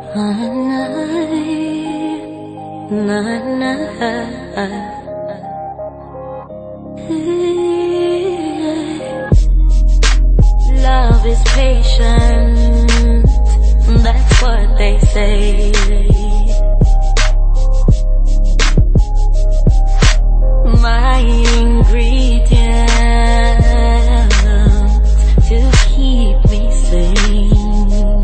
Love is patient, that's what they say. My ingredient to keep me sane.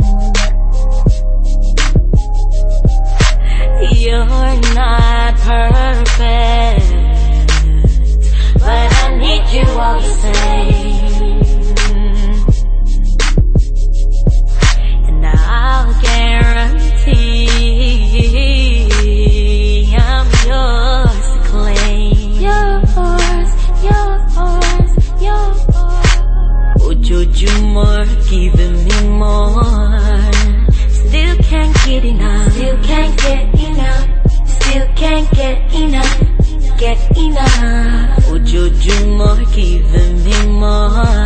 You're not perfect, but I need you all the same. And I'll guarantee I'm yours to claim. Yours. Ojojumor giving me more. Still can't get enough. Still can't get enough. Still can't get enough. Get enough. Ojojumor giving me more.